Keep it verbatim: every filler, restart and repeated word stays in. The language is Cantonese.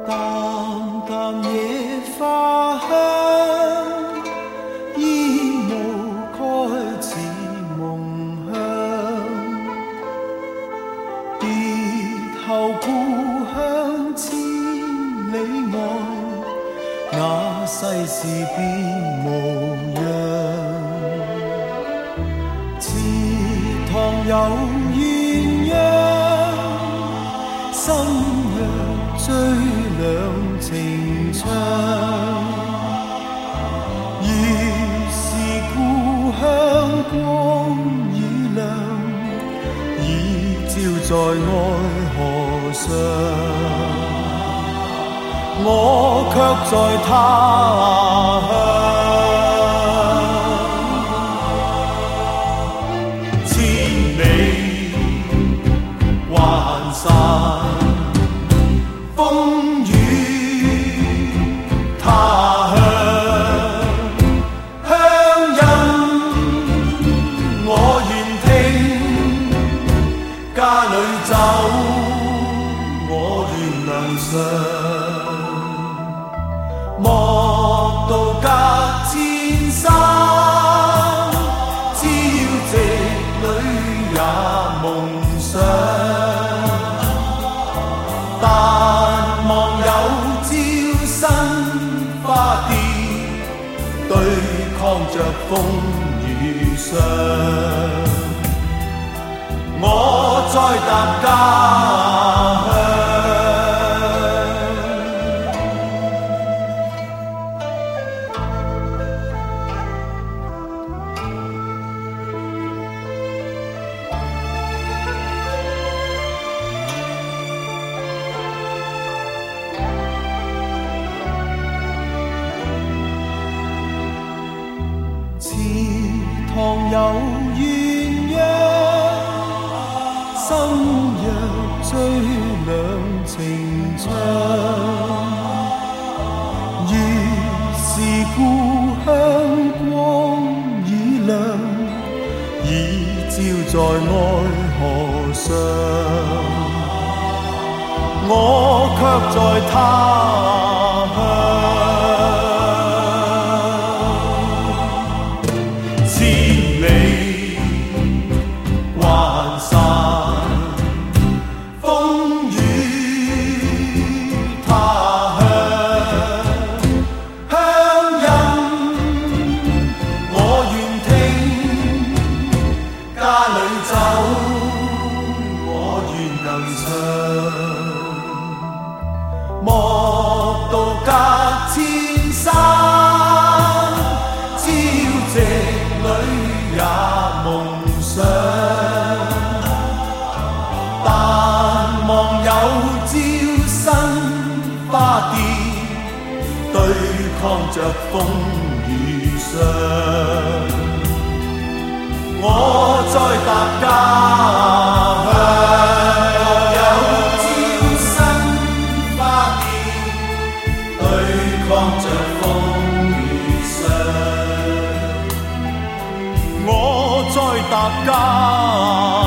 淡淡野花香，煙霧開似夢鄉，別後故鄉千里外，那世事變無恙。池塘有鴛鴦，心若追兩情長。於是故鄉光已亮，已照在愛河上。我卻在他鄉，千里還散，風雨他鄉，鄉音我願聽，家裏走我願能上。莫道隔千山，只要直裡也夢想。但望有朝新花蝶，對抗着風雨霜。我再踏家鄉。池塘有鴛鴦，心若追兩情長。於是故鄉光已亮，已照在愛河上。我卻在他鄉。莫道隔千山，朝夕裡也夢想。但望有朝新花蝶，對抗着風雨霜。我再踏家鄉。望着風雨霜，我再踏家。